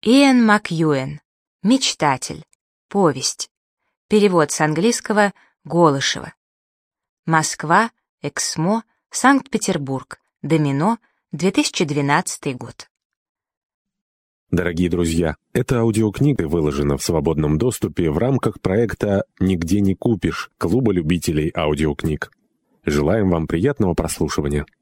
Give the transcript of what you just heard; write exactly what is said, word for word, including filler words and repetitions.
Иэн Макьюэн. Мечтатель. Повесть. Перевод с английского Голышева. Москва. Эксмо. Санкт-Петербург. Домино. две тысячи двенадцатый год. Дорогие друзья, эта аудиокнига выложена в свободном доступе в рамках проекта «Нигде не купишь» Клуба любителей аудиокниг. Желаем вам приятного прослушивания.